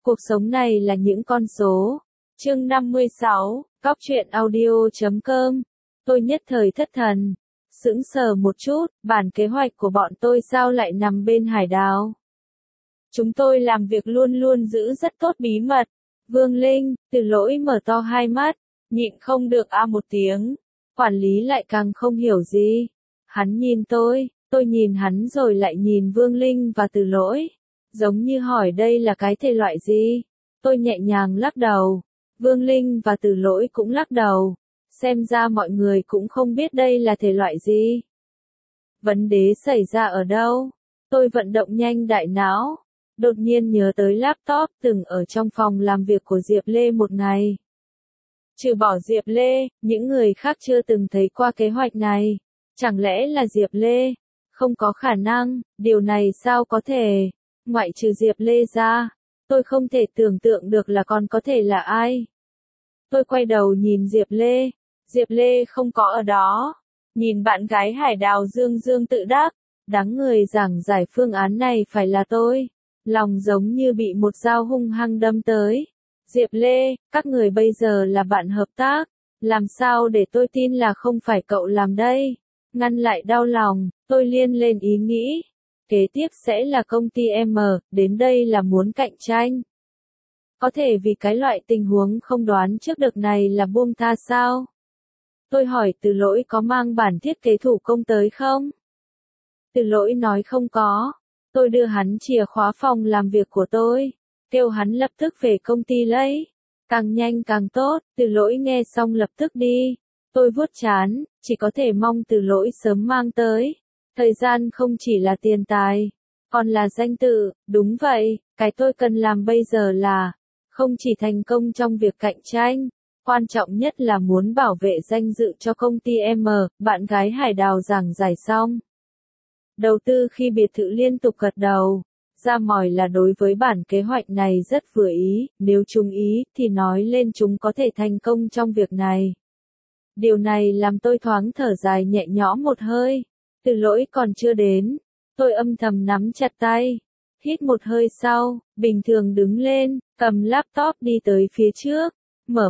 Cuộc sống này là những con số. Chương 56, Góc truyện audio.com. Tôi nhất thời thất thần. Sững sờ một chút, bản kế hoạch của bọn tôi sao lại nằm bên Hải Đào? Chúng tôi làm việc luôn luôn giữ rất tốt bí mật. Vương Linh, Từ Lỗi mở to hai mắt, nhịn không được một tiếng. Quản lý lại càng không hiểu gì. Hắn nhìn tôi nhìn hắn rồi lại nhìn Vương Linh và Từ Lỗi. Giống như hỏi đây là cái thể loại gì? Tôi nhẹ nhàng lắc đầu. Vương Linh và Từ Lỗi cũng lắc đầu. Xem ra mọi người cũng không biết đây là thể loại gì. Vấn đề xảy ra ở đâu? Tôi vận động nhanh đại não. Đột nhiên nhớ tới laptop từng ở trong phòng làm việc của Diệp Lê một ngày. Trừ bỏ Diệp Lê, những người khác chưa từng thấy qua kế hoạch này. Chẳng lẽ là Diệp Lê? Không có khả năng, điều này sao có thể? Ngoại trừ Diệp Lê ra, tôi không thể tưởng tượng được là còn có thể là ai. Tôi quay đầu nhìn Diệp Lê. Diệp Lê không có ở đó. Nhìn bạn gái Hải Đào dương dương tự đắc. Đáng người giảng giải phương án này phải là tôi. Lòng giống như bị một dao hung hăng đâm tới. Diệp Lê, các người bây giờ là bạn hợp tác. Làm sao để tôi tin là không phải cậu làm đây? Ngăn lại đau lòng, tôi liên lên ý nghĩ. Kế tiếp sẽ là công ty M, đến đây là muốn cạnh tranh. Có thể vì cái loại tình huống không đoán trước được này là buông tha sao? Tôi hỏi Từ Lỗi có mang bản thiết kế thủ công tới không? Từ Lỗi nói không có. Tôi đưa hắn chìa khóa phòng làm việc của tôi. Kêu hắn lập tức về công ty lấy. Càng nhanh càng tốt, Từ Lỗi nghe xong lập tức đi. Tôi vuốt trán, chỉ có thể mong Từ Lỗi sớm mang tới. Thời gian không chỉ là tiền tài, còn là danh tự, đúng vậy, cái tôi cần làm bây giờ là, không chỉ thành công trong việc cạnh tranh, quan trọng nhất là muốn bảo vệ danh dự cho công ty M, bạn gái Hải Đào giảng giải xong. Đầu tư khi biệt thự liên tục gật đầu, ra mỏi là đối với bản kế hoạch này rất vừa ý, nếu chúng ý thì nói lên chúng có thể thành công trong việc này. Điều này làm tôi thoáng thở dài nhẹ nhõm một hơi. Từ Lỗi còn chưa đến. Tôi âm thầm nắm chặt tay. Hít một hơi sau, bình thường đứng lên, cầm laptop đi tới phía trước. Mở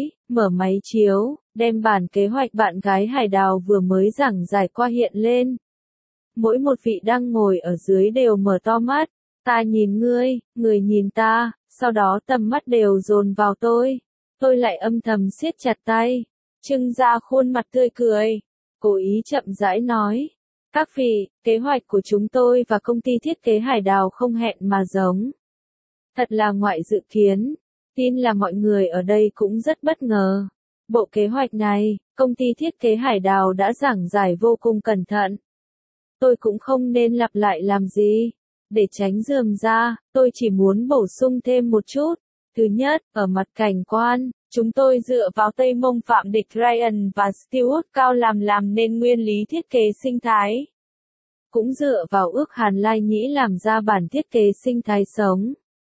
máy chiếu, đem bản kế hoạch bạn gái Hải Đào vừa mới giảng giải qua hiện lên. Mỗi một vị đang ngồi ở dưới đều mở to mắt. Ta nhìn ngươi, người nhìn ta, sau đó tầm mắt đều dồn vào tôi. Tôi lại âm thầm siết chặt tay, trưng ra khuôn mặt tươi cười. Cố ý chậm rãi nói. Các vị, kế hoạch của chúng tôi và công ty thiết kế Hải Đào không hẹn mà giống. Thật là ngoại dự kiến. Tin là mọi người ở đây cũng rất bất ngờ. Bộ kế hoạch này, công ty thiết kế Hải Đào đã giảng giải vô cùng cẩn thận. Tôi cũng không nên lặp lại làm gì. Để tránh rườm ra, tôi chỉ muốn bổ sung thêm một chút. Thứ nhất, ở mặt cảnh quan, chúng tôi dựa vào Tây Mông Phạm Địch Ryan và Stewart Cao làm nên nguyên lý thiết kế sinh thái. Cũng dựa vào ước Hàn Lai Nhĩ làm ra bản thiết kế sinh thái sống.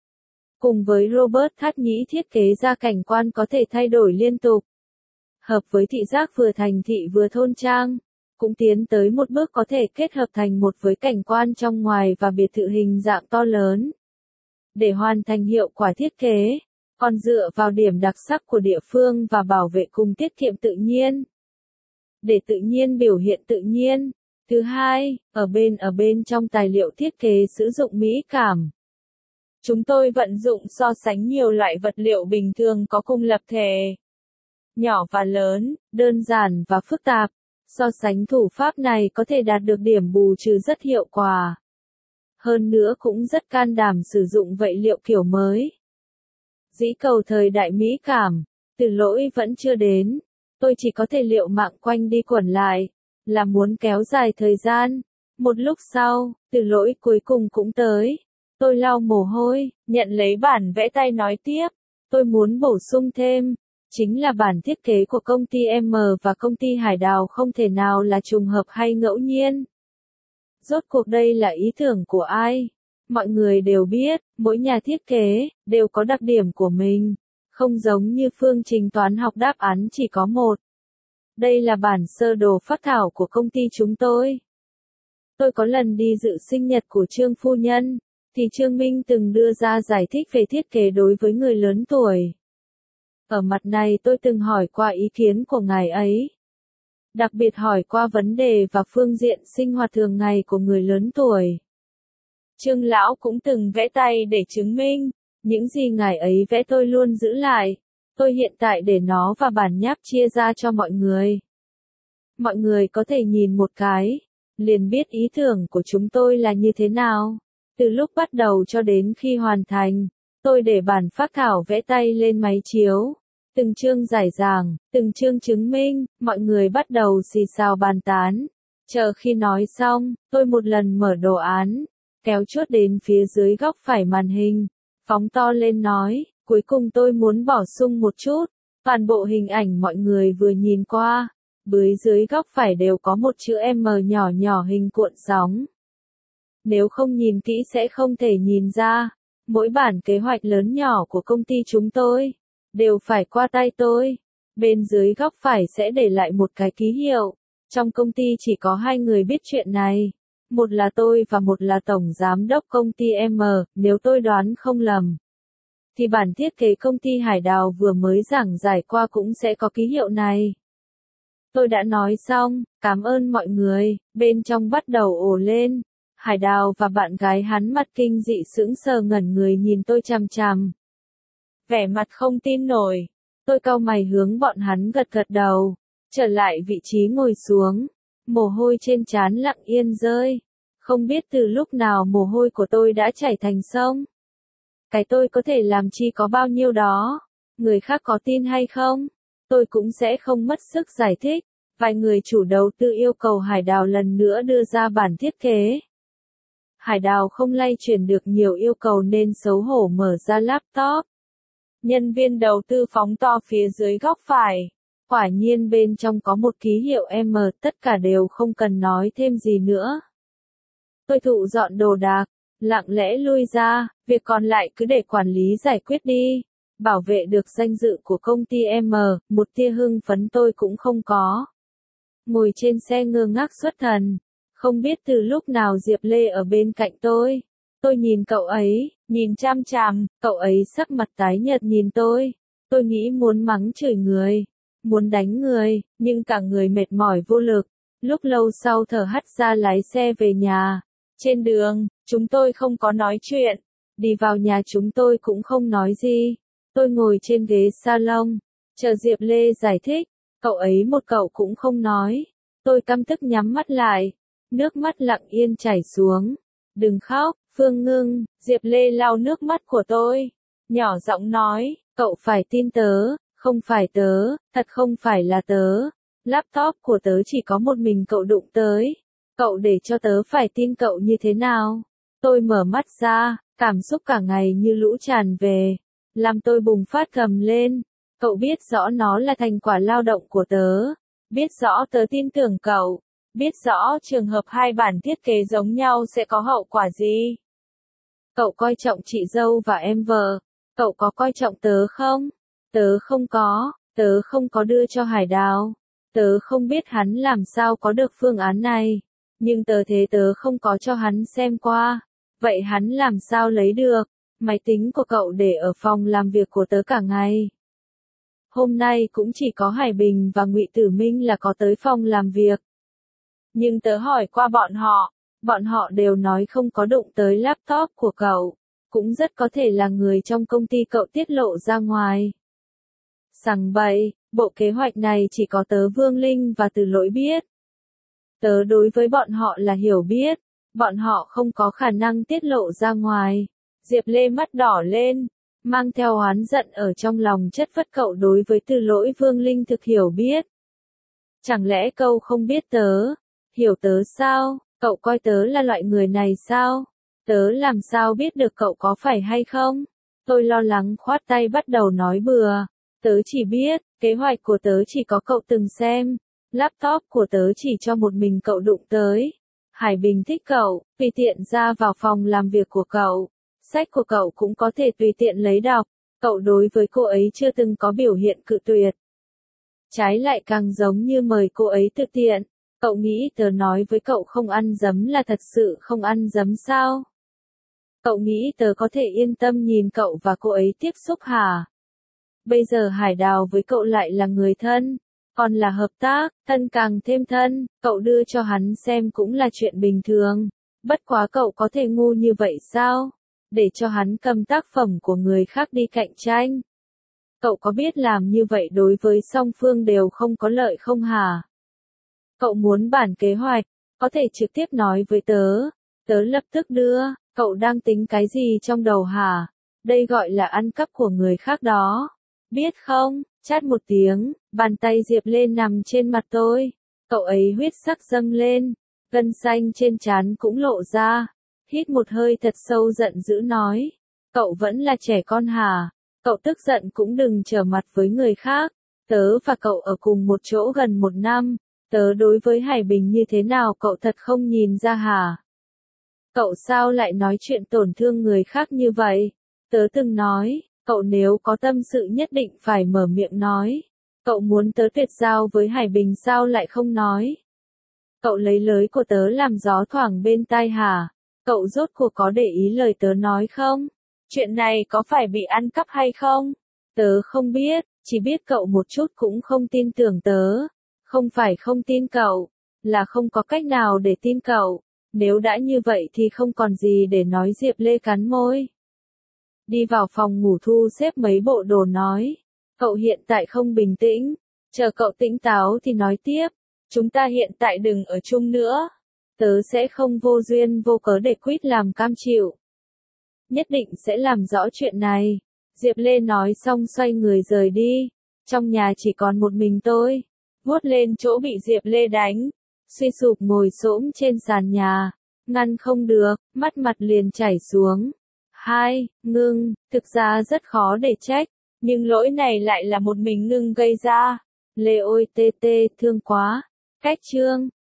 Cùng với Robert Thát Nhĩ thiết kế ra cảnh quan có thể thay đổi liên tục. Hợp với thị giác vừa thành thị vừa thôn trang. Cũng tiến tới một bước có thể kết hợp thành một với cảnh quan trong ngoài và biệt thự hình dạng to lớn. Để hoàn thành hiệu quả thiết kế, còn dựa vào điểm đặc sắc của địa phương và bảo vệ cùng tiết kiệm tự nhiên. Để tự nhiên biểu hiện tự nhiên. Thứ hai, ở bên trong tài liệu thiết kế sử dụng mỹ cảm. Chúng tôi vận dụng so sánh nhiều loại vật liệu bình thường có cùng lập thể. Nhỏ và lớn, đơn giản và phức tạp. So sánh thủ pháp này có thể đạt được điểm bù trừ rất hiệu quả. Hơn nữa cũng rất can đảm sử dụng vậy liệu kiểu mới. Dĩ cầu thời đại mỹ cảm, Từ Lỗi vẫn chưa đến. Tôi chỉ có thể liệu mạng quanh đi quẩn lại, là muốn kéo dài thời gian. Một lúc sau, Từ Lỗi cuối cùng cũng tới. Tôi lau mồ hôi, nhận lấy bản vẽ tay nói tiếp. Tôi muốn bổ sung thêm. Chính là bản thiết kế của công ty M và công ty Hải Đào không thể nào là trùng hợp hay ngẫu nhiên. Rốt cuộc đây là ý tưởng của ai? Mọi người đều biết, mỗi nhà thiết kế, đều có đặc điểm của mình. Không giống như phương trình toán học đáp án chỉ có một. Đây là bản sơ đồ phác thảo của công ty chúng tôi. Tôi có lần đi dự sinh nhật của Trương phu nhân. thì Trương Minh từng đưa ra giải thích về thiết kế đối với người lớn tuổi. Ở mặt này tôi từng hỏi qua ý kiến của ngài ấy. Đặc biệt hỏi qua vấn đề và phương diện sinh hoạt thường ngày của người lớn tuổi. Trương lão cũng từng vẽ tay để chứng minh, những gì ngài ấy vẽ tôi luôn giữ lại. Tôi hiện tại để nó và bản nháp chia ra cho mọi người. Mọi người có thể nhìn một cái, liền biết ý tưởng của chúng tôi là như thế nào. Từ lúc bắt đầu cho đến khi hoàn thành, tôi để bản phác thảo vẽ tay lên máy chiếu. Từng chương giải giảng, từng chương chứng minh, mọi người bắt đầu xì xào bàn tán. Chờ khi nói xong, tôi một lần mở đồ án, kéo chuốt đến phía dưới góc phải màn hình, phóng to lên nói, cuối cùng tôi muốn bổ sung một chút. Toàn bộ hình ảnh mọi người vừa nhìn qua, dưới góc phải đều có một chữ M nhỏ nhỏ hình cuộn sóng. Nếu không nhìn kỹ sẽ không thể nhìn ra, mỗi bản kế hoạch lớn nhỏ của công ty chúng tôi đều phải qua tay tôi. Bên dưới góc phải sẽ để lại một cái ký hiệu. Trong công ty chỉ có 2 người biết chuyện này. Một là tôi và một là tổng giám đốc công ty M, nếu tôi đoán không lầm. Thì bản thiết kế công ty Hải Đào vừa mới giảng giải qua cũng sẽ có ký hiệu này. Tôi đã nói xong, cảm ơn mọi người, bên trong bắt đầu ồ lên. Hải Đào và bạn gái hắn mặt kinh dị sững sờ ngẩn người nhìn tôi chằm chằm. Vẻ mặt không tin nổi. Tôi cau mày hướng bọn hắn gật gật đầu. Trở lại vị trí ngồi xuống. Mồ hôi trên trán lặng yên rơi. Không biết từ lúc nào mồ hôi của tôi đã chảy thành sông. Cái tôi có thể làm chi có bao nhiêu đó. Người khác có tin hay không? Tôi cũng sẽ không mất sức giải thích. Vài người chủ đầu tư yêu cầu Hải Đào lần nữa đưa ra bản thiết kế. Hải Đào không lay chuyển được nhiều yêu cầu nên xấu hổ mở ra laptop. Nhân viên đầu tư phóng to phía dưới góc phải. Quả nhiên bên trong có một ký hiệu M, tất cả đều không cần nói thêm gì nữa. Tôi thụ dọn đồ đạc, lặng lẽ lui ra, việc còn lại cứ để quản lý giải quyết đi. Bảo vệ được danh dự của công ty M, một tia hưng phấn tôi cũng không có. Ngồi trên xe ngơ ngác xuất thần. Không biết từ lúc nào Diệp Lê ở bên cạnh tôi. Tôi nhìn cậu ấy, nhìn chằm chằm, cậu ấy sắc mặt tái nhợt nhìn tôi. Tôi nghĩ muốn mắng chửi người, muốn đánh người, nhưng cả người mệt mỏi vô lực. Lúc lâu sau thở hắt ra lái xe về nhà. Trên đường, chúng tôi không có nói chuyện. Đi vào nhà chúng tôi cũng không nói gì. Tôi ngồi trên ghế salon, chờ Diệp Lê giải thích. Cậu ấy một cậu cũng không nói. Tôi căm tức nhắm mắt lại. Nước mắt lặng yên chảy xuống. Đừng khóc, Phương Ngưng. Diệp Lê lau nước mắt của tôi. Nhỏ giọng nói, cậu phải tin tớ, không phải tớ, thật không phải là tớ. Laptop của tớ chỉ có một mình cậu đụng tới. Cậu để cho tớ phải tin cậu như thế nào? Tôi mở mắt ra, cảm xúc cả ngày như lũ tràn về. Làm tôi bùng phát gầm lên. Cậu biết rõ nó là thành quả lao động của tớ. Biết rõ tớ tin tưởng cậu. Biết rõ trường hợp 2 bản thiết kế giống nhau sẽ có hậu quả gì. Cậu coi trọng chị dâu và em vợ. Cậu có coi trọng tớ không? Tớ không có đưa cho Hải Đào. Tớ không biết hắn làm sao có được phương án này. Nhưng tớ không có cho hắn xem qua. Vậy hắn làm sao lấy được? Máy tính của cậu để ở phòng làm việc của tớ cả ngày. Hôm nay cũng chỉ có Hải Bình và Ngụy Tử Minh là có tới phòng làm việc. Nhưng tớ hỏi qua bọn họ đều nói không có đụng tới laptop của cậu. Cũng rất có thể là người trong công ty cậu tiết lộ ra ngoài. Sằng bậy, bộ kế hoạch này chỉ có tớ Vương Linh và Từ Lỗi biết. Tớ đối với bọn họ là hiểu biết, bọn họ không có khả năng tiết lộ ra ngoài. Diệp Lê mắt đỏ lên, mang theo oán giận ở trong lòng chất vấn cậu đối với Từ Lỗi Vương Linh thực hiểu biết. Chẳng lẽ cậu không biết tớ, hiểu tớ sao, cậu coi tớ là loại người này sao? Tớ làm sao biết được cậu có phải hay không? Tôi lo lắng khoát tay bắt đầu nói bừa. Tớ chỉ biết, kế hoạch của tớ chỉ có cậu từng xem. Laptop của tớ chỉ cho một mình cậu đụng tới. Hải Bình thích cậu, tùy tiện ra vào phòng làm việc của cậu. Sách của cậu cũng có thể tùy tiện lấy đọc. Cậu đối với cô ấy chưa từng có biểu hiện cự tuyệt. Trái lại càng giống như mời cô ấy thực tiện. Cậu nghĩ tớ nói với cậu không ăn dấm là thật sự không ăn dấm sao? Cậu nghĩ tớ có thể yên tâm nhìn cậu và cô ấy tiếp xúc hả? Bây giờ Hải Đào với cậu lại là người thân, còn là hợp tác, thân càng thêm thân, cậu đưa cho hắn xem cũng là chuyện bình thường. Bất quá cậu có thể ngu như vậy sao? Để cho hắn cầm tác phẩm của người khác đi cạnh tranh. Cậu có biết làm như vậy đối với song phương đều không có lợi không hả? Cậu muốn bản kế hoạch, có thể trực tiếp nói với tớ. Tớ lập tức đưa, cậu đang tính cái gì trong đầu hả? Đây gọi là ăn cắp của người khác đó. Biết không, chát một tiếng, bàn tay Diệp Lê nằm trên mặt tôi. Cậu ấy huyết sắc dâng lên, gân xanh trên trán cũng lộ ra. Hít một hơi thật sâu giận dữ nói. Cậu vẫn là trẻ con hả? Cậu tức giận cũng đừng trở mặt với người khác. Tớ và cậu ở cùng một chỗ gần 1 năm. Tớ đối với Hải Bình như thế nào cậu thật không nhìn ra hả? Cậu sao lại nói chuyện tổn thương người khác như vậy? Tớ từng nói, cậu nếu có tâm sự nhất định phải mở miệng nói. Cậu muốn tớ tuyệt giao với Hải Bình sao lại không nói? Cậu lấy lời của tớ làm gió thoảng bên tai hả? Cậu rốt cuộc có để ý lời tớ nói không? Chuyện này có phải bị ăn cắp hay không? Tớ không biết, chỉ biết cậu một chút cũng không tin tưởng tớ. Không phải không tin cậu, là không có cách nào để tin cậu. Nếu đã như vậy thì không còn gì để nói. Diệp Lê cắn môi. Đi vào phòng ngủ thu xếp mấy bộ đồ nói. Cậu hiện tại không bình tĩnh. Chờ cậu tỉnh táo thì nói tiếp. Chúng ta hiện tại đừng ở chung nữa. Tớ sẽ không vô duyên vô cớ để quýt làm cam chịu. Nhất định sẽ làm rõ chuyện này. Diệp Lê nói xong xoay người rời đi. Trong nhà chỉ còn một mình tôi. Vuốt lên chỗ bị Diệp Lê đánh. Suy sụp ngồi xổm trên sàn nhà. Ngăn không được, mắt mặt liền chảy xuống. Ngưng, thực ra rất khó để trách. Nhưng lỗi này lại là một mình Ngưng gây ra. Lê ôi tê tê, thương quá. Cách chương.